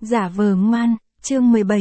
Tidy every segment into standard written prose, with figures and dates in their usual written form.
Giả vờ ngoan, chương 17,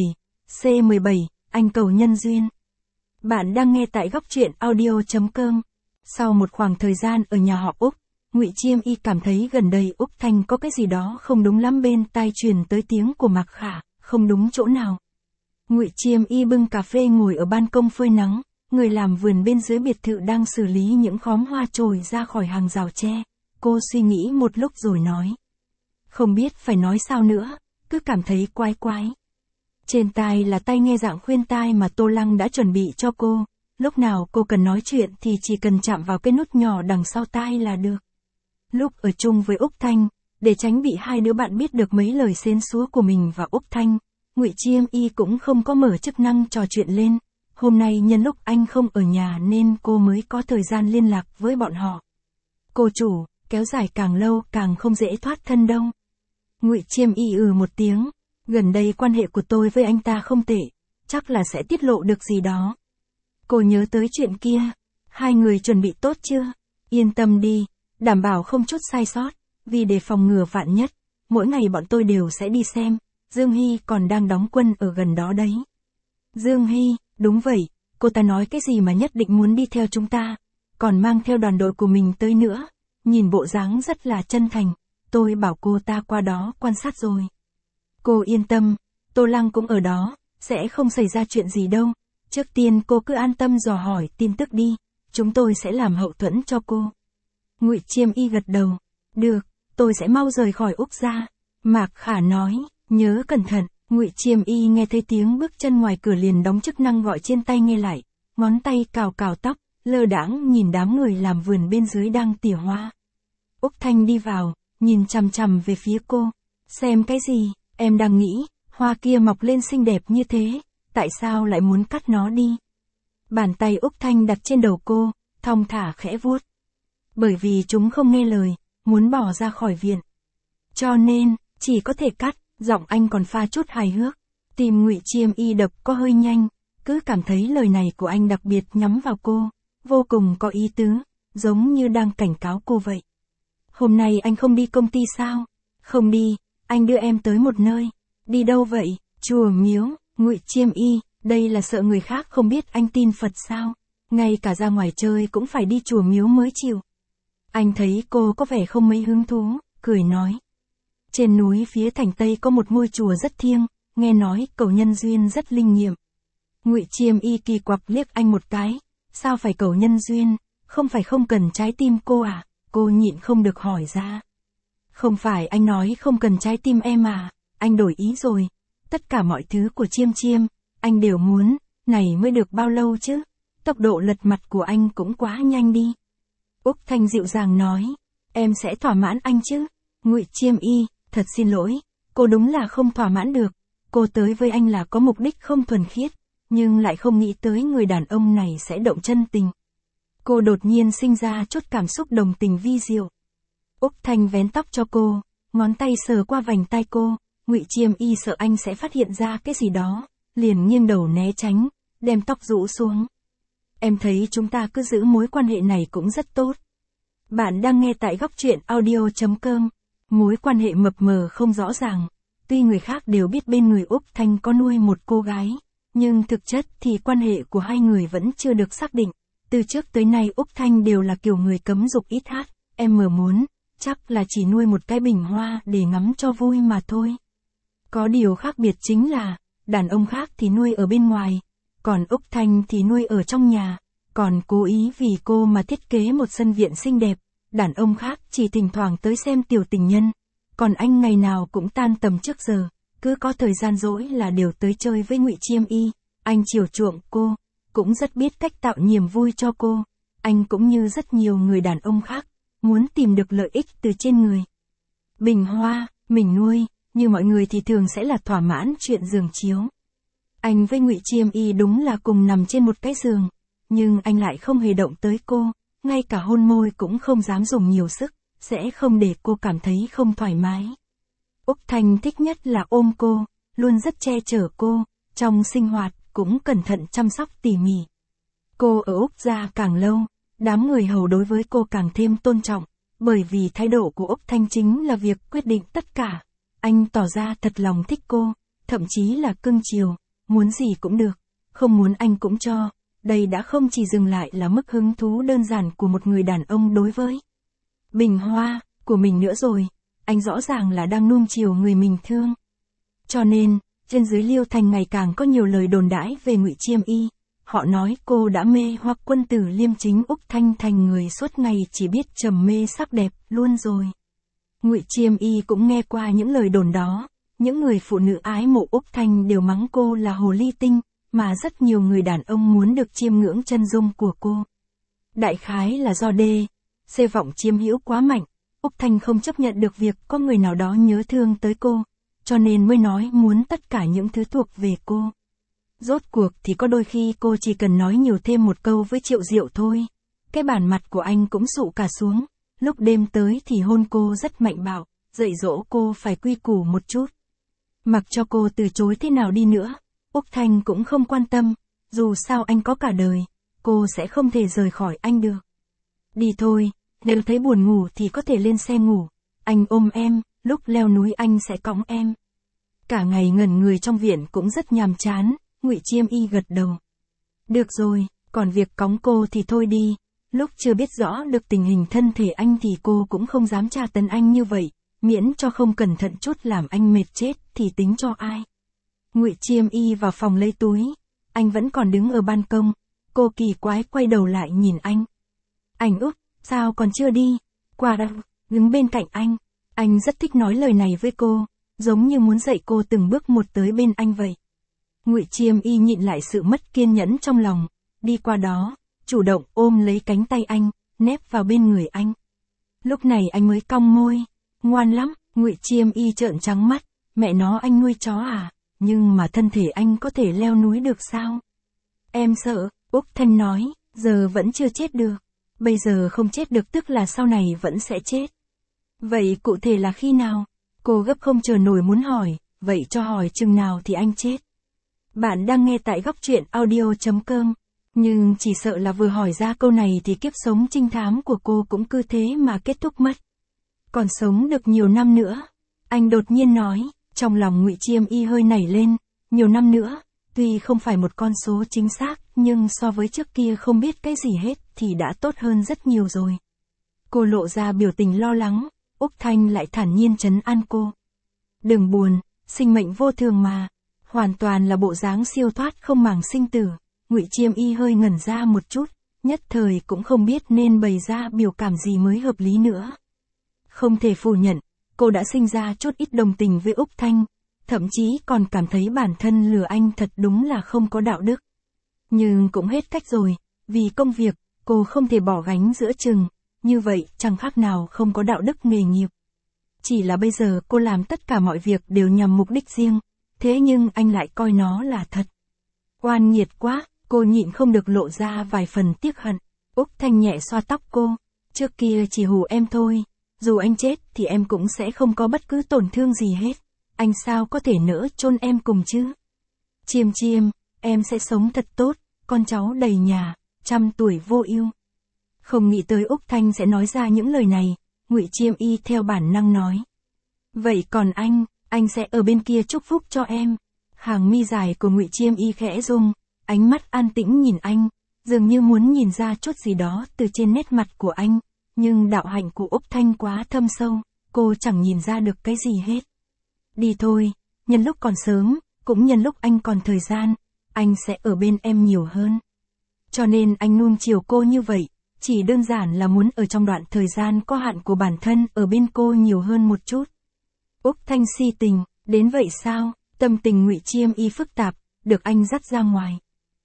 C17, anh cầu nhân duyên. Bạn đang nghe tại góc truyện audio.com. Sau một khoảng thời gian ở nhà họ Úc, Ngụy Chiêm Y cảm thấy gần đây Úc Thanh có cái gì đó không đúng lắm, bên tai truyền tới tiếng của Mạc Khả, không đúng chỗ nào. Ngụy Chiêm Y bưng cà phê ngồi ở ban công phơi nắng, người làm vườn bên dưới biệt thự đang xử lý những khóm hoa trồi ra khỏi hàng rào tre. Cô suy nghĩ một lúc rồi nói. Không biết phải nói sao nữa, cứ cảm thấy quái quái. Trên tai là tai nghe dạng khuyên tai mà Tô Lăng đã chuẩn bị cho cô, lúc nào cô cần nói chuyện thì chỉ cần chạm vào cái nút nhỏ đằng sau tai là được. Lúc ở chung với Úc Thanh, để tránh bị hai đứa bạn biết được mấy lời xến xúa của mình và Úc Thanh, Ngụy Chiêm Y cũng không có mở chức năng trò chuyện lên. Hôm nay nhân lúc anh không ở nhà nên cô mới có thời gian liên lạc với bọn họ. Cô chủ, kéo dài càng lâu càng không dễ thoát thân đâu. Ngụy Chiêm Y một tiếng, gần đây quan hệ của tôi với anh ta không tệ, chắc là sẽ tiết lộ được gì đó. Cô nhớ tới chuyện kia, hai người chuẩn bị tốt chưa? Yên tâm đi, đảm bảo không chút sai sót, vì để phòng ngừa vạn nhất, mỗi ngày bọn tôi đều sẽ đi xem, Dương Hy còn đang đóng quân ở gần đó đấy. Dương Hy, đúng vậy, cô ta nói cái gì mà nhất định muốn đi theo chúng ta, còn mang theo đoàn đội của mình tới nữa, nhìn bộ dáng rất là chân thành. Tôi bảo cô ta qua đó quan sát rồi. Cô yên tâm, Tô Lăng cũng ở đó, sẽ không xảy ra chuyện gì đâu. Trước tiên cô cứ an tâm dò hỏi tin tức đi, chúng tôi sẽ làm hậu thuẫn cho cô. Ngụy Chiêm Y gật đầu. Được, tôi sẽ mau rời khỏi Úc ra. Mạc Khả nói, nhớ cẩn thận. Ngụy Chiêm Y nghe thấy tiếng bước chân ngoài cửa liền đóng chức năng gọi trên tay nghe lại, ngón tay cào cào tóc, lơ đãng nhìn đám người làm vườn bên dưới đang tỉa hoa. Úc Thanh đi vào, nhìn chằm chằm về phía cô. Xem cái gì, em đang nghĩ, hoa kia mọc lên xinh đẹp như thế, tại sao lại muốn cắt nó đi? Bàn tay Úc Thanh đặt trên đầu cô, thong thả khẽ vuốt. Bởi vì chúng không nghe lời, muốn bỏ ra khỏi viện. Cho nên, chỉ có thể cắt, giọng anh còn pha chút hài hước. Tim Ngụy Chiêm Y đập có hơi nhanh, cứ cảm thấy lời này của anh đặc biệt nhắm vào cô, vô cùng có ý tứ, giống như đang cảnh cáo cô vậy. Hôm nay anh không đi công ty sao? Không đi, anh đưa em tới một nơi. Đi đâu vậy? Chùa miếu. Ngụy Chiêm Y, đây là sợ người khác không biết anh tin Phật sao? Ngay cả ra ngoài chơi cũng phải đi chùa miếu mới chịu. Anh thấy cô có vẻ không mấy hứng thú, cười nói. Trên núi phía thành Tây có một ngôi chùa rất thiêng, nghe nói cầu nhân duyên rất linh nghiệm. Ngụy Chiêm Y kỳ quặc liếc anh một cái. Sao phải cầu nhân duyên, không phải không cần trái tim cô à? Cô nhịn không được hỏi ra. Không phải anh nói không cần trái tim em à, anh đổi ý rồi. Tất cả mọi thứ của Chiêm Chiêm, anh đều muốn, này mới được bao lâu chứ? Tốc độ lật mặt của anh cũng quá nhanh đi. Úc Thanh dịu dàng nói, em sẽ thỏa mãn anh chứ? Ngụy Chiêm Y, thật xin lỗi, cô đúng là không thỏa mãn được. Cô tới với anh là có mục đích không thuần khiết, nhưng lại không nghĩ tới người đàn ông này sẽ động chân tình. Cô đột nhiên sinh ra chút cảm xúc đồng tình vi diệu. Úc Thanh vén tóc cho cô, ngón tay sờ qua vành tai cô. Ngụy Chiêm Y sợ anh sẽ phát hiện ra cái gì đó, liền nghiêng đầu né tránh, đem tóc rũ xuống. Em thấy chúng ta cứ giữ mối quan hệ này cũng rất tốt. Bạn đang nghe tại góc truyện audio.com. Mối quan hệ mập mờ không rõ ràng. Tuy người khác đều biết bên người Úc Thanh có nuôi một cô gái, nhưng thực chất thì quan hệ của hai người vẫn chưa được xác định. Từ trước tới nay Úc Thanh đều là kiểu người cấm dục ít hát, em muốn, chắc là chỉ nuôi một cái bình hoa để ngắm cho vui mà thôi. Có điều khác biệt chính là, đàn ông khác thì nuôi ở bên ngoài, còn Úc Thanh thì nuôi ở trong nhà, còn cố ý vì cô mà thiết kế một sân viện xinh đẹp. Đàn ông khác chỉ thỉnh thoảng tới xem tiểu tình nhân, còn anh ngày nào cũng tan tầm trước giờ, cứ có thời gian rỗi là đều tới chơi với Ngụy Chiêm Y. Anh chiều chuộng cô, cũng rất biết cách tạo niềm vui cho cô. Anh cũng như rất nhiều người đàn ông khác, muốn tìm được lợi ích từ trên người. Bình hoa, mình nuôi, như mọi người thì thường sẽ là thỏa mãn chuyện giường chiếu. Anh với Ngụy Chiêm Y đúng là cùng nằm trên một cái giường, nhưng anh lại không hề động tới cô, ngay cả hôn môi cũng không dám dùng nhiều sức, sẽ không để cô cảm thấy không thoải mái. Úc Thanh thích nhất là ôm cô, luôn rất che chở cô, trong sinh hoạt cũng cẩn thận chăm sóc tỉ mỉ. Cô ở Úc ra càng lâu, đám người hầu đối với cô càng thêm tôn trọng, bởi vì thái độ của Úc Thanh chính là việc quyết định tất cả. Anh tỏ ra thật lòng thích cô, thậm chí là cưng chiều, muốn gì cũng được, không muốn anh cũng cho. Đây đã không chỉ dừng lại là mức hứng thú đơn giản của một người đàn ông đối với bình hoa của mình nữa rồi, anh rõ ràng là đang nuông chiều người mình thương. Cho nên, trên dưới Liêu Thành ngày càng có nhiều lời đồn đãi về Ngụy Chiêm Y. Họ nói cô đã mê hoặc quân tử liêm chính Úc Thanh thành người suốt ngày chỉ biết trầm mê sắc đẹp luôn rồi. Ngụy Chiêm Y cũng nghe qua những lời đồn đó, những người phụ nữ ái mộ Úc Thanh đều mắng cô là hồ ly tinh, mà rất nhiều người đàn ông muốn được chiêm ngưỡng chân dung của cô. Đại khái là do C vọng chiếm hữu quá mạnh, Úc Thanh không chấp nhận được việc có người nào đó nhớ thương tới cô, cho nên mới nói muốn tất cả những thứ thuộc về cô. Rốt cuộc thì có đôi khi cô chỉ cần nói nhiều thêm một câu với Triệu Diệu thôi, cái bản mặt của anh cũng sụ cả xuống, lúc đêm tới thì hôn cô rất mạnh bạo, dạy dỗ cô phải quy củ một chút. Mặc cho cô từ chối thế nào đi nữa, Úc Thanh cũng không quan tâm, dù sao anh có cả đời, cô sẽ không thể rời khỏi anh được. Đi thôi, nếu thấy buồn ngủ thì có thể lên xe ngủ, anh ôm em, lúc leo núi anh sẽ cõng em. Cả ngày ngẩn người trong viện cũng rất nhàm chán, Ngụy Chiêm Y gật đầu. Được rồi, còn việc cõng cô thì thôi đi, lúc chưa biết rõ được tình hình thân thể anh thì cô cũng không dám tra tấn anh như vậy, miễn cho không cẩn thận chút làm anh mệt chết thì tính cho ai. Ngụy Chiêm Y vào phòng lấy túi, anh vẫn còn đứng ở ban công, cô kỳ quái quay đầu lại nhìn anh. Anh Úc, sao còn chưa đi? Qua đâu, đứng bên cạnh anh rất thích nói lời này với cô, giống như muốn dạy cô từng bước một tới bên anh vậy. Ngụy Chiêm Y nhịn lại sự mất kiên nhẫn trong lòng, đi qua đó, chủ động ôm lấy cánh tay anh, nép vào bên người anh. Lúc này anh mới cong môi, ngoan lắm, Ngụy Chiêm Y trợn trắng mắt, mẹ nó anh nuôi chó à, nhưng mà thân thể anh có thể leo núi được sao? Em sợ, Úc Thanh nói, giờ vẫn chưa chết được, bây giờ không chết được tức là sau này vẫn sẽ chết. Vậy cụ thể là khi nào? Cô gấp không chờ nổi muốn hỏi, vậy cho hỏi chừng nào thì anh chết? Bạn đang nghe tại góc truyện audio.com, nhưng chỉ sợ là vừa hỏi ra câu này thì kiếp sống trinh thám của cô cũng cứ thế mà kết thúc mất. Còn sống được nhiều năm nữa, anh đột nhiên nói, trong lòng Ngụy Chiêm Y hơi nảy lên, nhiều năm nữa, tuy không phải một con số chính xác, nhưng so với trước kia không biết cái gì hết thì đã tốt hơn rất nhiều rồi. Cô lộ ra biểu tình lo lắng, Úc Thanh lại thản nhiên trấn an cô. Đừng buồn, sinh mệnh vô thường mà, hoàn toàn là bộ dáng siêu thoát không màng sinh tử. Ngụy Chiêm Y hơi ngẩn ra một chút, nhất thời cũng không biết nên bày ra biểu cảm gì mới hợp lý nữa. Không thể phủ nhận, cô đã sinh ra chút ít đồng tình với Úc Thanh, thậm chí còn cảm thấy bản thân lừa anh thật đúng là không có đạo đức. Nhưng cũng hết cách rồi, vì công việc, cô không thể bỏ gánh giữa chừng, như vậy chẳng khác nào không có đạo đức nghề nghiệp. Chỉ là bây giờ cô làm tất cả mọi việc đều nhằm mục đích riêng, thế nhưng anh lại coi nó là thật. Oan nghiệt quá, cô nhịn không được lộ ra vài phần tiếc hận. Úc Thanh nhẹ xoa tóc cô, trước kia chỉ hù em thôi, dù anh chết thì em cũng sẽ không có bất cứ tổn thương gì hết, anh sao có thể nỡ chôn em cùng chứ? Chiêm Chiêm, em sẽ sống thật tốt, con cháu đầy nhà, 100 tuổi vô ưu. Không nghĩ tới Úc Thanh sẽ nói ra những lời này, Ngụy Chiêm Y theo bản năng nói. Vậy còn anh sẽ ở bên kia chúc phúc cho em. Hàng mi dài của Ngụy Chiêm Y khẽ rung, ánh mắt an tĩnh nhìn anh, dường như muốn nhìn ra chút gì đó từ trên nét mặt của anh, nhưng đạo hạnh của Úc Thanh quá thâm sâu, cô chẳng nhìn ra được cái gì hết. Đi thôi, nhân lúc còn sớm, cũng nhân lúc anh còn thời gian, anh sẽ ở bên em nhiều hơn. Cho nên anh nuông chiều cô như vậy, chỉ đơn giản là muốn ở trong đoạn thời gian có hạn của bản thân ở bên cô nhiều hơn một chút. Úc Thanh si tình, đến vậy sao? Tâm tình Ngụy Chiêm Y phức tạp, được anh dắt ra ngoài.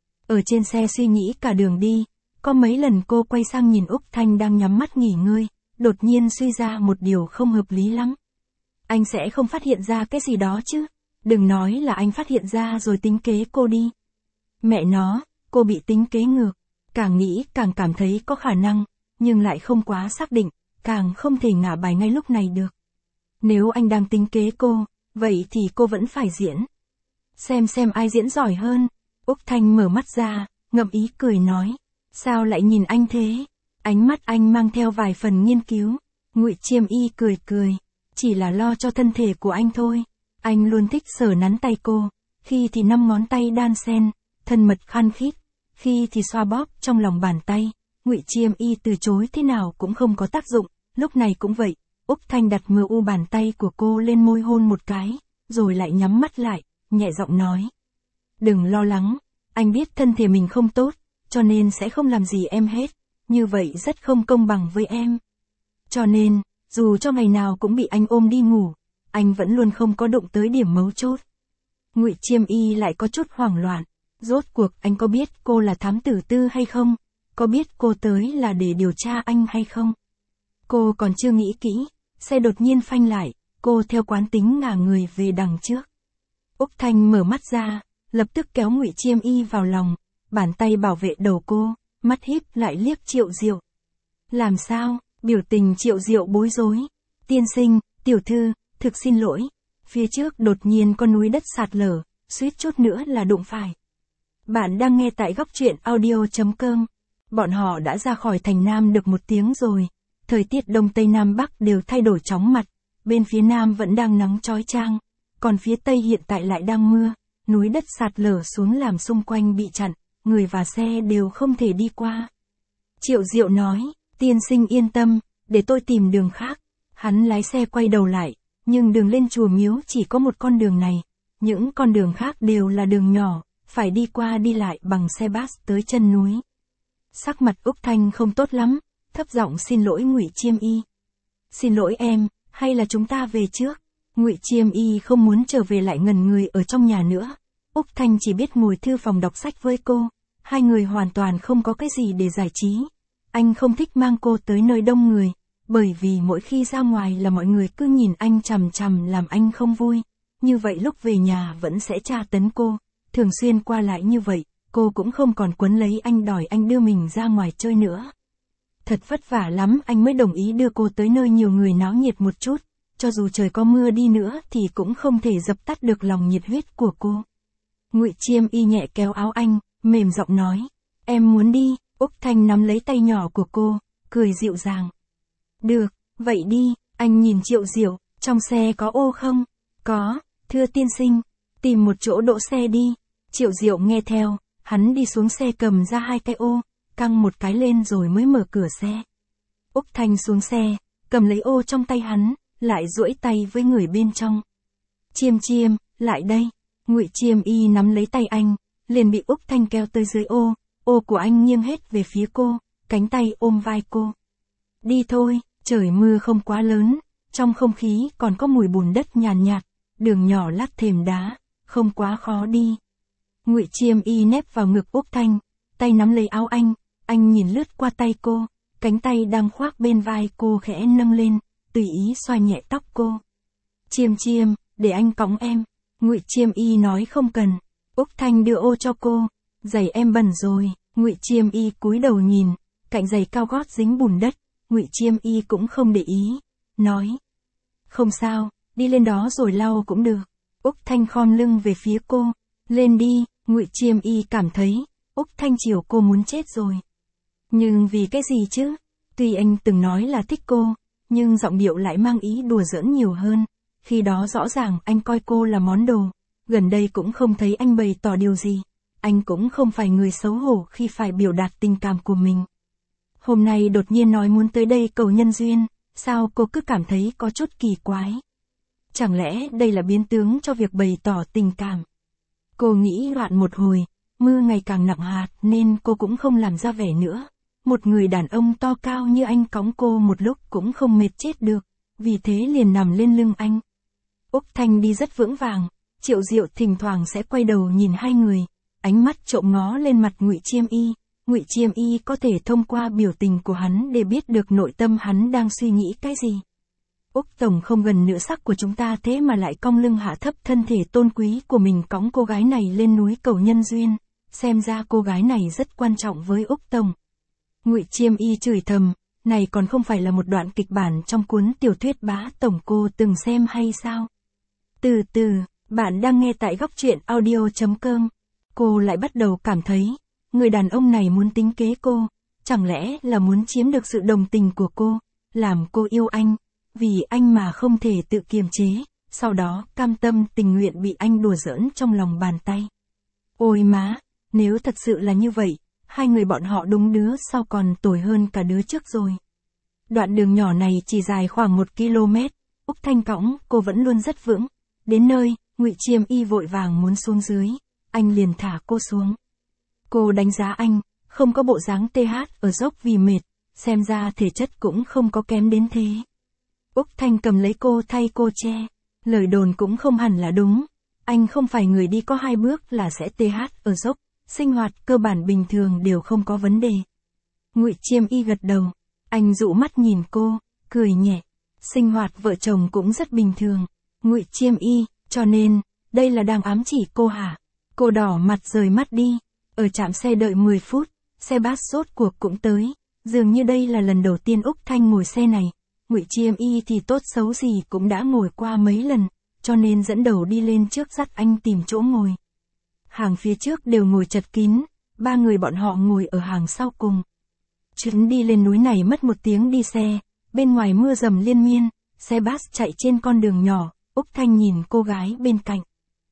Ở trên xe suy nghĩ cả đường đi, có mấy lần cô quay sang nhìn Úc Thanh đang nhắm mắt nghỉ ngơi, đột nhiên suy ra một điều không hợp lý lắm. Anh sẽ không phát hiện ra cái gì đó chứ? Đừng nói là anh phát hiện ra rồi tính kế cô đi. Mẹ nó, cô bị tính kế ngược. Càng nghĩ càng cảm thấy có khả năng, nhưng lại không quá xác định, càng không thể ngả bài ngay lúc này được. Nếu anh đang tính kế cô, vậy thì cô vẫn phải diễn. Xem ai diễn giỏi hơn. Úc Thanh mở mắt ra, ngậm ý cười nói. Sao lại nhìn anh thế? Ánh mắt anh mang theo vài phần nghiên cứu. Ngụy Chiêm Y cười cười. chỉ là lo cho thân thể của anh thôi. Anh luôn thích sờ nắn tay cô, khi thì 5 ngón tay đan xen, thân mật khăng khít, khi thì xoa bóp trong lòng bàn tay. Ngụy Chiêm Y từ chối thế nào cũng không có tác dụng, lúc này cũng vậy. Úc Thanh đặt mờ u bàn tay của cô lên môi hôn một cái, rồi lại nhắm mắt lại, nhẹ giọng nói. Đừng lo lắng, anh biết thân thể mình không tốt, cho nên sẽ không làm gì em hết, như vậy rất không công bằng với em. Cho nên, dù cho ngày nào cũng bị anh ôm đi ngủ, anh vẫn luôn không có đụng tới điểm mấu chốt. Ngụy Chiêm Y lại có chút hoảng loạn, rốt cuộc anh có biết cô là thám tử tư hay không? Có biết cô tới là để điều tra anh hay không? Cô còn chưa nghĩ kỹ, xe đột nhiên phanh lại, cô theo quán tính ngả người về đằng trước. Úc Thanh mở mắt ra, lập tức kéo Ngụy Chiêm Y vào lòng, bàn tay bảo vệ đầu cô, mắt híp lại liếc Triệu Diệu. Làm sao? Biểu tình Triệu Diệu bối rối. Tiên sinh, tiểu thư, thực xin lỗi. Phía trước đột nhiên có núi đất sạt lở, suýt chút nữa là đụng phải. Bạn đang nghe tại góc truyện audio.com. Bọn họ đã ra khỏi thành Nam được 1 tiếng rồi. Thời tiết Đông Tây Nam Bắc đều thay đổi chóng mặt. Bên phía Nam vẫn đang nắng chói chang, còn phía Tây hiện tại lại đang mưa. Núi đất sạt lở xuống làm xung quanh bị chặn, người và xe đều không thể đi qua. Triệu Diệu nói, tiên sinh yên tâm, để tôi tìm đường khác. Hắn lái xe quay đầu lại, nhưng đường lên chùa Miếu chỉ có một con đường này. Những con đường khác đều là đường nhỏ, phải đi qua đi lại bằng xe bus tới chân núi. Sắc mặt Úc Thanh không tốt lắm, thấp giọng xin lỗi Ngụy Chiêm Y. Xin lỗi em, hay là chúng ta về trước? Ngụy Chiêm Y không muốn trở về lại ngần người ở trong nhà nữa. Úc Thanh chỉ biết ngồi thư phòng đọc sách với cô, hai người hoàn toàn không có cái gì để giải trí. Anh không thích mang cô tới nơi đông người, bởi vì mỗi khi ra ngoài là mọi người cứ nhìn anh chằm chằm làm anh không vui. Như vậy lúc về nhà vẫn sẽ tra tấn cô, thường xuyên qua lại như vậy, cô cũng không còn quấn lấy anh đòi anh đưa mình ra ngoài chơi nữa. Thật vất vả lắm anh mới đồng ý đưa cô tới nơi nhiều người náo nhiệt một chút, cho dù trời có mưa đi nữa thì cũng không thể dập tắt được lòng nhiệt huyết của cô. Ngụy Chiêm Y nhẹ kéo áo anh, mềm giọng nói, em muốn đi. Úc Thanh nắm lấy tay nhỏ của cô, cười dịu dàng. Được, vậy đi. Anh nhìn Triệu Diệu, trong xe có ô không? Có, thưa tiên sinh, tìm một chỗ đỗ xe đi. Triệu Diệu nghe theo, hắn đi xuống xe cầm ra 2 cái ô, căng một cái lên rồi mới mở cửa xe. Úc Thanh xuống xe, cầm lấy ô trong tay hắn, lại duỗi tay với người bên trong. Chiêm Chiêm, lại đây. Ngụy Chiêm Y nắm lấy tay anh, liền bị Úc Thanh kéo tới dưới ô. Ô của anh nghiêng hết về phía cô, cánh tay ôm vai cô. Đi thôi, trời mưa không quá lớn, trong không khí còn có mùi bùn đất nhàn nhạt, đường nhỏ lát thềm đá, không quá khó đi. Ngụy Chiêm Y nép vào ngực Úc Thanh, tay nắm lấy áo anh nhìn lướt qua tay cô, cánh tay đang khoác bên vai cô khẽ nâng lên, tùy ý xoa nhẹ tóc cô. Chiêm Chiêm, để anh cõng em. Ngụy Chiêm Y nói không cần. Úc Thanh đưa ô cho cô, giày em bẩn rồi. Ngụy Chiêm Y cúi đầu nhìn, cạnh giày cao gót dính bùn đất. Ngụy Chiêm Y cũng không để ý, nói, không sao, đi lên đó rồi lau cũng được. Úc Thanh khom lưng về phía cô, lên đi. Ngụy Chiêm Y cảm thấy Úc Thanh chiều cô muốn chết rồi. Nhưng vì cái gì chứ? Tuy anh từng nói là thích cô, nhưng giọng điệu lại mang ý đùa giỡn nhiều hơn. Khi đó rõ ràng anh coi cô là món đồ, gần đây cũng không thấy anh bày tỏ điều gì. Anh cũng không phải người xấu hổ khi phải biểu đạt tình cảm của mình. Hôm nay đột nhiên nói muốn tới đây cầu nhân duyên, sao cô cứ cảm thấy có chút kỳ quái? Chẳng lẽ đây là biến tướng cho việc bày tỏ tình cảm? Cô nghĩ loạn một hồi, mưa ngày càng nặng hạt nên cô cũng không làm ra vẻ nữa. Một người đàn ông to cao như anh cõng cô một lúc cũng không mệt chết được, vì thế liền nằm lên lưng anh. Úc Thanh đi rất vững vàng, Triệu Diệu thỉnh thoảng sẽ quay đầu nhìn hai người, ánh mắt trộm ngó lên mặt Ngụy Chiêm Y. Ngụy Chiêm Y có thể thông qua biểu tình của hắn để biết được nội tâm hắn đang suy nghĩ cái gì. Úc Tổng không gần nửa sắc của chúng ta thế mà lại cong lưng hạ thấp thân thể tôn quý của mình cõng cô gái này lên núi cầu nhân duyên, xem ra cô gái này rất quan trọng với Úc Tổng. Ngụy Chiêm Y chửi thầm, này còn không phải là một đoạn kịch bản trong cuốn tiểu thuyết Bá Tổng cô từng xem hay sao? Từ từ, bạn đang nghe tại góc truyện audio.com. Cô lại bắt đầu cảm thấy, người đàn ông này muốn tính kế cô, chẳng lẽ là muốn chiếm được sự đồng tình của cô, làm cô yêu anh, vì anh mà không thể tự kiềm chế, sau đó cam tâm tình nguyện bị anh đùa giỡn trong lòng bàn tay. Ôi má, nếu thật sự là như vậy, hai người bọn họ đúng đứa sau còn tồi hơn cả đứa trước rồi. Đoạn đường nhỏ này chỉ dài khoảng 1 km, Úc Thanh cõng cô vẫn luôn rất vững. Đến nơi, Ngụy Chiêm Y vội vàng muốn xuống dưới, anh liền thả cô xuống. Cô đánh giá anh, không có bộ dáng TH ở dốc vì mệt, xem ra thể chất cũng không có kém đến thế. Úc Thanh cầm lấy cô thay cô che, lời đồn cũng không hẳn là đúng. Anh không phải người đi có 2 bước là sẽ TH ở dốc, sinh hoạt cơ bản bình thường đều không có vấn đề. Ngụy Chiêm Y gật đầu, anh dụ mắt nhìn cô, cười nhẹ. Sinh hoạt vợ chồng cũng rất bình thường. Ngụy Chiêm Y, cho nên, đây là đang ám chỉ cô hả? Cô đỏ mặt rời mắt đi. Ở trạm xe đợi 10 phút, xe bus rốt cuộc cũng tới. Dường như đây là lần đầu tiên Úc Thanh ngồi xe này. Ngụy Chiêm Y thì tốt xấu gì cũng đã ngồi qua mấy lần, cho nên dẫn đầu đi lên trước dắt anh tìm chỗ ngồi. Hàng phía trước đều ngồi chật kín, 3 người bọn họ ngồi ở hàng sau cùng. Chuyến đi lên núi này mất 1 tiếng đi xe, bên ngoài mưa dầm liên miên, xe bus chạy trên con đường nhỏ, Úc Thanh nhìn cô gái bên cạnh.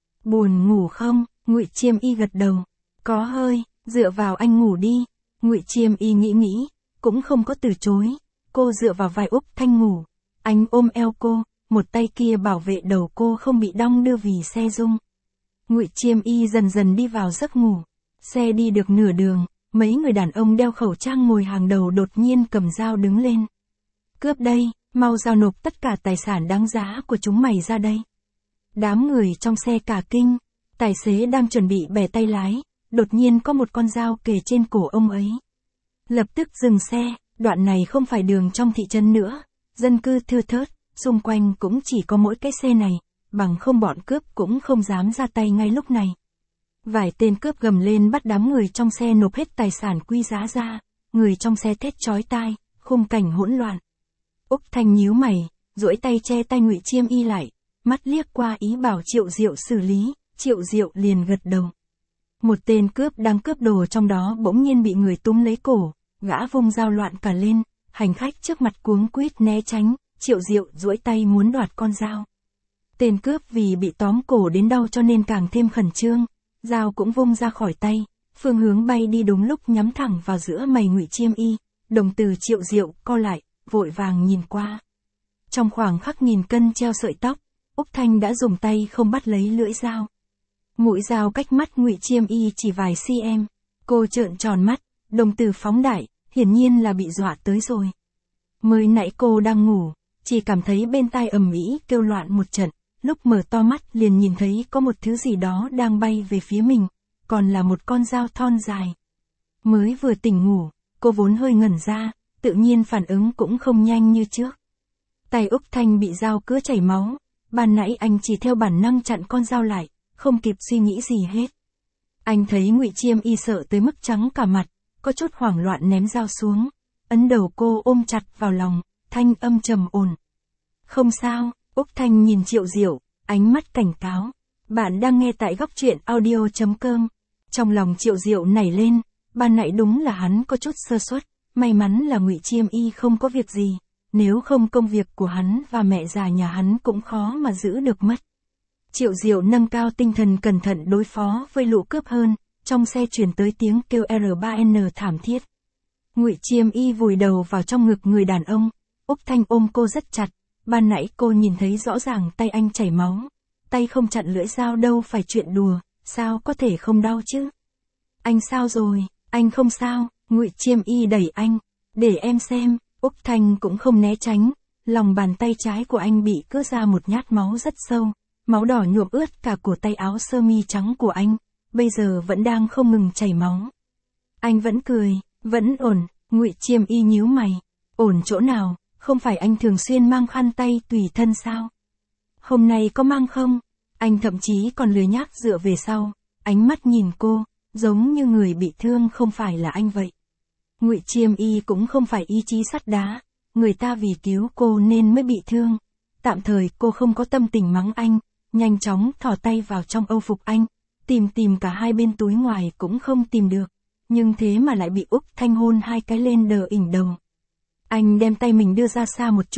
Buồn ngủ không? Ngụy Chiêm Y gật đầu. Có hơi, dựa vào anh ngủ đi. Ngụy Chiêm Y nghĩ, cũng không có từ chối. Cô dựa vào vai Úc Thanh ngủ. Anh ôm eo cô, một tay kia bảo vệ đầu cô không bị đong đưa vì xe rung. Ngụy Chiêm Y dần dần đi vào giấc ngủ. Xe đi được nửa đường, mấy người đàn ông đeo khẩu trang ngồi hàng đầu đột nhiên cầm dao đứng lên. Cướp đây, mau giao nộp tất cả tài sản đáng giá của chúng mày ra đây. Đám người trong xe cả kinh, tài xế đang chuẩn bị bẻ tay lái, đột nhiên có một con dao kề trên cổ ông ấy. Lập tức dừng xe, đoạn này không phải đường trong thị trấn nữa, dân cư thưa thớt, xung quanh cũng chỉ có mỗi cái xe này, bằng không bọn cướp cũng không dám ra tay ngay lúc này. Vài tên cướp gầm lên bắt đám người trong xe nộp hết tài sản quý giá ra, người trong xe thét chói tai, khung cảnh hỗn loạn. Úc Thanh nhíu mày, duỗi tay che tay Ngụy Chiêm Y lại, mắt liếc qua ý bảo Triệu Diệu xử lý, Triệu Diệu liền gật đầu. Một tên cướp đang cướp đồ trong đó bỗng nhiên bị người túm lấy cổ, gã vung dao loạn cả lên, hành khách trước mặt cuống quýt né tránh, Triệu Diệu duỗi tay muốn đoạt con dao. Tên cướp vì bị tóm cổ đến đau cho nên càng thêm khẩn trương, dao cũng vung ra khỏi tay, phương hướng bay đi đúng lúc nhắm thẳng vào giữa mày Ngụy Chiêm Y, đồng tử Triệu Diệu co lại, vội vàng nhìn qua. Trong khoảng khắc nghìn cân treo sợi tóc, Úc Thanh đã dùng tay không bắt lấy lưỡi dao. Mũi dao cách mắt Ngụy Chiêm Y chỉ vài cm, cô trợn tròn mắt, đồng tử phóng đại, hiển nhiên là bị dọa tới rồi. Mới nãy cô đang ngủ, chỉ cảm thấy bên tai ầm ĩ kêu loạn một trận, lúc mở to mắt liền nhìn thấy có một thứ gì đó đang bay về phía mình, còn là một con dao thon dài. Mới vừa tỉnh ngủ, cô vốn hơi ngẩn ra, tự nhiên phản ứng cũng không nhanh như trước. Tay Úc Thanh bị dao cứa chảy máu, ban nãy anh chỉ theo bản năng chặn con dao lại, không kịp suy nghĩ gì hết. Anh thấy Ngụy Chiêm Y sợ tới mức trắng cả mặt, có chút hoảng loạn ném dao xuống, ấn đầu cô ôm chặt vào lòng, thanh âm trầm ổn. Không sao, Úc Thanh nhìn Triệu Diệu, ánh mắt cảnh cáo. Bạn đang nghe tại góc truyện audio.com. Trong lòng Triệu Diệu nảy lên, ban nãy đúng là hắn có chút sơ suất, may mắn là Ngụy Chiêm Y không có việc gì, nếu không công việc của hắn và mẹ già nhà hắn cũng khó mà giữ được mất. Triệu Diệu nâng cao tinh thần cẩn thận đối phó với lũ cướp hơn, trong xe truyền tới tiếng kêu R3N thảm thiết. Ngụy Chiêm Y vùi đầu vào trong ngực người đàn ông, Úc Thanh ôm cô rất chặt, ban nãy cô nhìn thấy rõ ràng tay anh chảy máu, tay không chặn lưỡi dao đâu phải chuyện đùa, sao có thể không đau chứ? Anh sao rồi? Anh không sao, Ngụy Chiêm Y đẩy anh, để em xem. Úc Thanh cũng không né tránh, lòng bàn tay trái của anh bị cứa ra một nhát máu rất sâu, máu đỏ nhuộm ướt cả cổ tay áo sơ mi trắng của anh, bây giờ vẫn đang không ngừng chảy máu. Anh vẫn cười, vẫn ổn. Ngụy Chiêm Y nhíu mày, ổn chỗ nào, không phải anh thường xuyên mang khăn tay tùy thân sao? Hôm nay có mang không? Anh thậm chí còn lười nhác dựa về sau, ánh mắt nhìn cô, giống như người bị thương không phải là anh vậy. Ngụy Chiêm Y cũng không phải ý chí sắt đá, người ta vì cứu cô nên mới bị thương. Tạm thời cô không có tâm tình mắng anh, nhanh chóng thò tay vào trong âu phục anh, tìm cả hai bên túi ngoài cũng không tìm được, nhưng thế mà lại bị Úc Thanh hôn 2 cái lên đờ ỉnh đầu. Anh đem tay mình đưa ra xa một chút,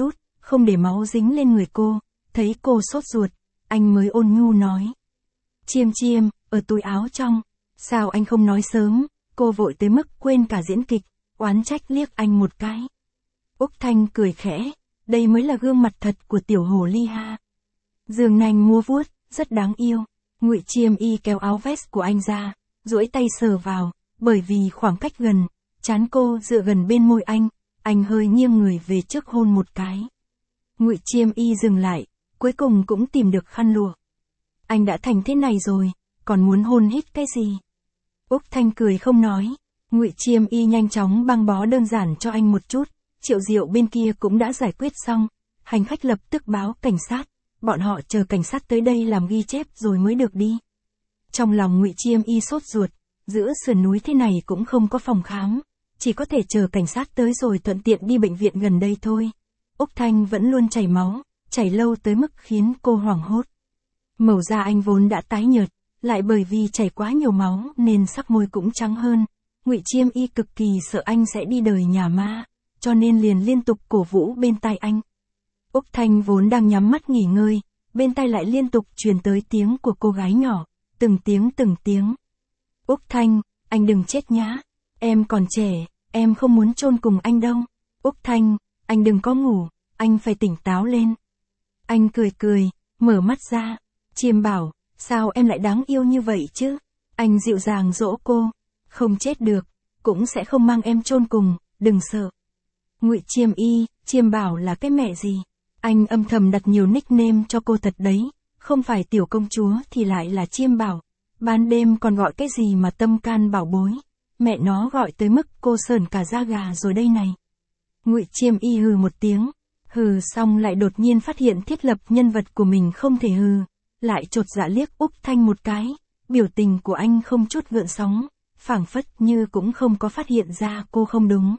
không để máu dính lên người cô, thấy cô sốt ruột, anh mới ôn nhu nói. Chiêm chiêm, ở túi áo trong, sao anh không nói sớm, cô vội tới mức quên cả diễn kịch, oán trách liếc anh một cái. Úc Thanh cười khẽ, đây mới là gương mặt thật của tiểu hồ ly ha. Giường nanh mua vuốt, rất đáng yêu. Ngụy Chiêm Y kéo áo vest của anh ra, duỗi tay sờ vào, bởi vì khoảng cách gần, trán cô dựa gần bên môi anh hơi nghiêng người về trước hôn một cái. Ngụy Chiêm Y dừng lại, cuối cùng cũng tìm được khăn lụa. Anh đã thành thế này rồi, còn muốn hôn hít cái gì? Úc Thanh cười không nói. Ngụy Chiêm Y nhanh chóng băng bó đơn giản cho anh một chút. Triệu Diệu bên kia cũng đã giải quyết xong, hành khách lập tức báo cảnh sát, bọn họ chờ cảnh sát tới đây làm ghi chép rồi mới được đi. Trong lòng Ngụy Chiêm Y sốt ruột, giữa sườn núi thế này cũng không có phòng khám, chỉ có thể chờ cảnh sát tới rồi thuận tiện đi bệnh viện gần đây thôi. Úc Thanh vẫn luôn chảy máu, chảy lâu tới mức khiến cô hoảng hốt. Màu da anh vốn đã tái nhợt, lại bởi vì chảy quá nhiều máu nên sắc môi cũng trắng hơn. Ngụy Chiêm Y cực kỳ sợ anh sẽ đi đời nhà ma, cho nên liền liên tục cổ vũ bên tai anh. Úc Thanh vốn đang nhắm mắt nghỉ ngơi, bên tai lại liên tục truyền tới tiếng của cô gái nhỏ, từng tiếng. Úc Thanh, anh đừng chết nhá, em còn trẻ, em không muốn chôn cùng anh đâu. Úc Thanh, anh đừng có ngủ, anh phải tỉnh táo lên. Anh cười, mở mắt ra. Chiêm bảo, sao em lại đáng yêu như vậy chứ? Anh dịu dàng dỗ cô, không chết được, cũng sẽ không mang em chôn cùng, đừng sợ. Ngụy Chiêm Y, Chiêm bảo là cái mẹ gì? Anh âm thầm đặt nhiều nickname cho cô thật đấy, không phải tiểu công chúa thì lại là Chiêm bảo. Ban đêm còn gọi cái gì mà tâm can bảo bối, mẹ nó gọi tới mức cô sởn cả da gà rồi đây này. Ngụy Chiêm Y hừ một tiếng, hừ xong lại đột nhiên phát hiện thiết lập nhân vật của mình không thể hừ, lại chột dạ liếc Úc Thanh một cái, biểu tình của anh không chút gợn sóng, phảng phất như cũng không có phát hiện ra cô không đúng.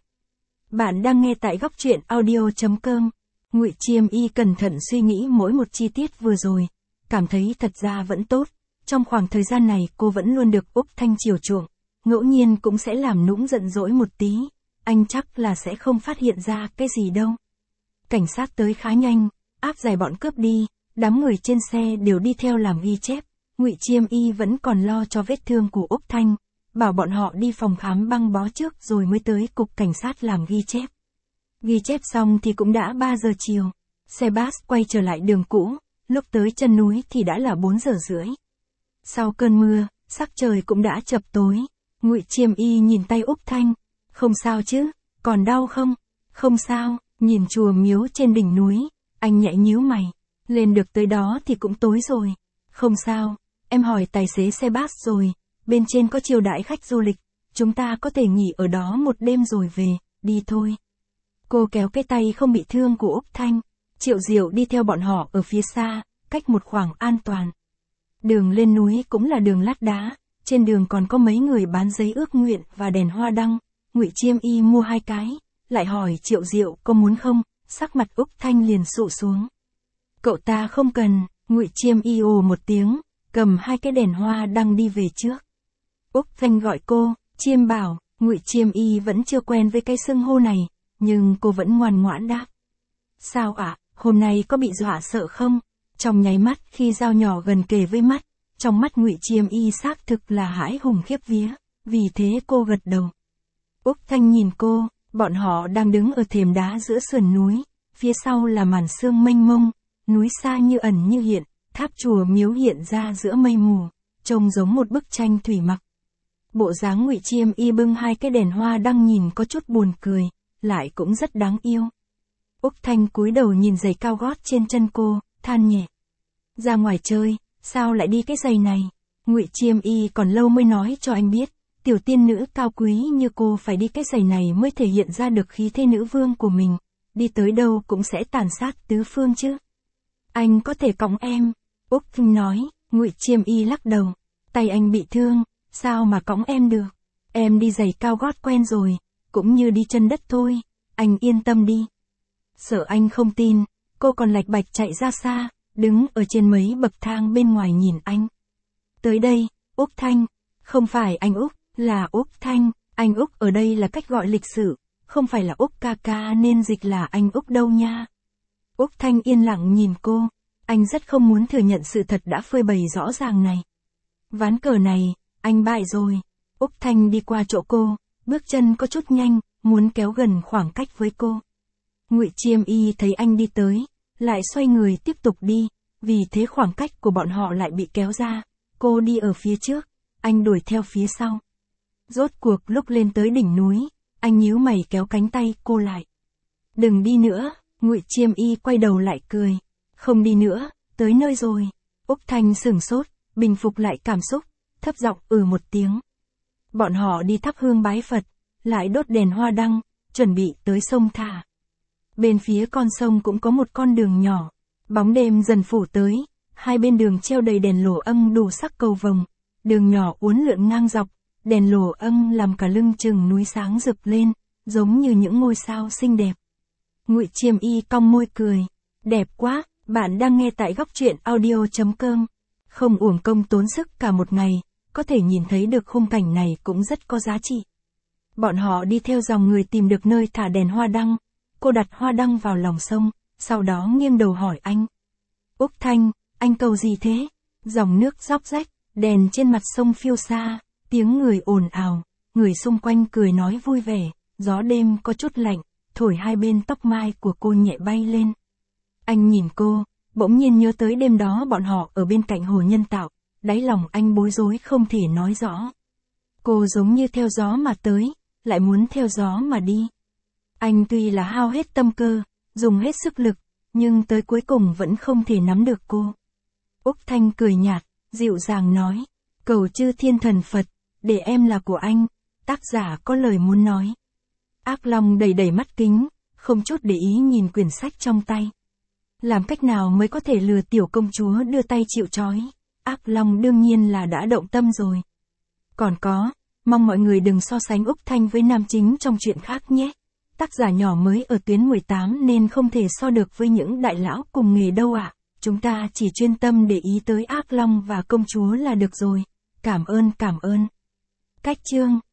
Bạn đang nghe tại góc truyện audio.com. Ngụy Chiêm Y cẩn thận suy nghĩ mỗi một chi tiết vừa rồi, cảm thấy thật ra vẫn tốt. Trong khoảng thời gian này cô vẫn luôn được Úc Thanh chiều chuộng, ngẫu nhiên cũng sẽ làm nũng giận dỗi một tí, anh chắc là sẽ không phát hiện ra cái gì đâu. Cảnh sát tới khá nhanh, áp giải bọn cướp đi, đám người trên xe đều đi theo làm ghi chép. Ngụy Chiêm Y vẫn còn lo cho vết thương của Úc Thanh, bảo bọn họ đi phòng khám băng bó trước rồi mới tới cục cảnh sát làm ghi chép. Ghi chép xong thì cũng đã 3 giờ chiều, xe bus quay trở lại đường cũ, lúc tới chân núi thì đã là 4 giờ rưỡi. Sau cơn mưa, sắc trời cũng đã chập tối. Ngụy Chiêm Y nhìn tay Úc Thanh, không sao chứ, còn đau không? Không sao. Nhìn chùa miếu trên đỉnh núi, anh nhẹ nhíu mày, lên được tới đó thì cũng tối rồi. Không sao, em hỏi tài xế xe bus rồi, bên trên có chiêu đãi khách du lịch, chúng ta có thể nghỉ ở đó một đêm rồi về, đi thôi. Cô kéo cái tay không bị thương của Úc Thanh, Triệu Diệu đi theo bọn họ ở phía xa, cách một khoảng an toàn. Đường lên núi cũng là đường lát đá, trên đường còn có mấy người bán giấy ước nguyện và đèn hoa đăng. Ngụy Chiêm Y mua 2 cái, lại hỏi Triệu Diệu có muốn không, sắc mặt Úc Thanh liền sụ xuống. Cậu ta không cần. Ngụy Chiêm Y ồ một tiếng, cầm 2 cái đèn hoa đăng đi về trước. Úc Thanh gọi cô, Chiêm bảo. Ngụy Chiêm Y vẫn chưa quen với cái xưng hô này, nhưng cô vẫn ngoan ngoãn đáp. Sao ạ, hôm nay có bị dọa sợ không? Trong nháy mắt khi dao nhỏ gần kề với mắt, trong mắt Ngụy Chiêm Y xác thực là hãi hùng khiếp vía, vì thế cô gật đầu. Úc Thanh nhìn cô, bọn họ đang đứng ở thềm đá giữa sườn núi, phía sau là màn sương mênh mông, núi xa như ẩn như hiện, tháp chùa miếu hiện ra giữa mây mù, trông giống một bức tranh thủy mặc. Bộ dáng Ngụy Chiêm Y bưng 2 cái đèn hoa đăng nhìn có chút buồn cười, lại cũng rất đáng yêu. Úc Thanh cúi đầu nhìn giày cao gót trên chân cô, than nhẹ. Ra ngoài chơi, sao lại đi cái giày này? Ngụy Chiêm Y còn lâu mới nói cho anh biết, tiểu tiên nữ cao quý như cô phải đi cái giày này mới thể hiện ra được khí thế nữ vương của mình, đi tới đâu cũng sẽ tàn sát tứ phương chứ. Anh có thể cõng em, Úc Thanh nói. Ngụy Chiêm Y lắc đầu, tay anh bị thương, sao mà cõng em được, em đi giày cao gót quen rồi, cũng như đi chân đất thôi, anh yên tâm đi. Sợ anh không tin, cô còn lạch bạch chạy ra xa, đứng ở trên mấy bậc thang bên ngoài nhìn anh. Tới đây, Úc Thanh, không phải anh Úc, là Úc Thanh, anh Úc ở đây là cách gọi lịch sự, không phải là Úc ca ca nên dịch là anh Úc đâu nha. Úc Thanh yên lặng nhìn cô. Anh rất không muốn thừa nhận sự thật đã phơi bày rõ ràng này. Ván cờ này, anh bại rồi. Úc Thanh đi qua chỗ cô, bước chân có chút nhanh, muốn kéo gần khoảng cách với cô. Ngụy Chiêm Y thấy anh đi tới, lại xoay người tiếp tục đi, vì thế khoảng cách của bọn họ lại bị kéo ra. Cô đi ở phía trước, anh đuổi theo phía sau. Rốt cuộc lúc lên tới đỉnh núi, anh nhíu mày kéo cánh tay cô lại. Đừng đi nữa, Ngụy Chiêm Y quay đầu lại cười. Không đi nữa, tới nơi rồi. Úc Thanh sửng sốt, bình phục lại cảm xúc, thấp giọng một tiếng. Bọn họ đi thắp hương bái Phật, lại đốt đèn hoa đăng, chuẩn bị tới sông thả. Bên phía con sông cũng có một con đường nhỏ, bóng đêm dần phủ tới, hai bên đường treo đầy đèn lồ âm đủ sắc cầu vồng, đường nhỏ uốn lượn ngang dọc, đèn lồ âm làm cả lưng chừng núi sáng rực lên, giống như những ngôi sao xinh đẹp. Ngụy Chiêm Y cong môi cười, đẹp quá, bạn đang nghe tại góc truyện audio.com. Không uổng công tốn sức cả một ngày, có thể nhìn thấy được khung cảnh này cũng rất có giá trị. Bọn họ đi theo dòng người tìm được nơi thả đèn hoa đăng, cô đặt hoa đăng vào lòng sông, sau đó nghiêng đầu hỏi anh. Úc Thanh, anh cầu gì thế? Dòng nước róc rách, đèn trên mặt sông phiêu xa, tiếng người ồn ào, người xung quanh cười nói vui vẻ, gió đêm có chút lạnh, thổi hai bên tóc mai của cô nhẹ bay lên. Anh nhìn cô, bỗng nhiên nhớ tới đêm đó bọn họ ở bên cạnh hồ nhân tạo, đáy lòng anh bối rối không thể nói rõ. Cô giống như theo gió mà tới, lại muốn theo gió mà đi. Anh tuy là hao hết tâm cơ, dùng hết sức lực, nhưng tới cuối cùng vẫn không thể nắm được cô. Úc Thanh cười nhạt, dịu dàng nói, cầu chư thiên thần Phật, để em là của anh, tác giả có lời muốn nói. Ác Long đầy đầy mắt kính, không chút để ý nhìn quyển sách trong tay. Làm cách nào mới có thể lừa tiểu công chúa đưa tay chịu trói? Ác Long đương nhiên là đã động tâm rồi. Còn có, mong mọi người đừng so sánh Úc Thanh với nam chính trong chuyện khác nhé. Tác giả nhỏ mới ở tuyến 18 nên không thể so được với những đại lão cùng nghề đâu ạ. Chúng ta chỉ chuyên tâm để ý tới Ác Long và công chúa là được rồi. Cảm ơn. Cách chương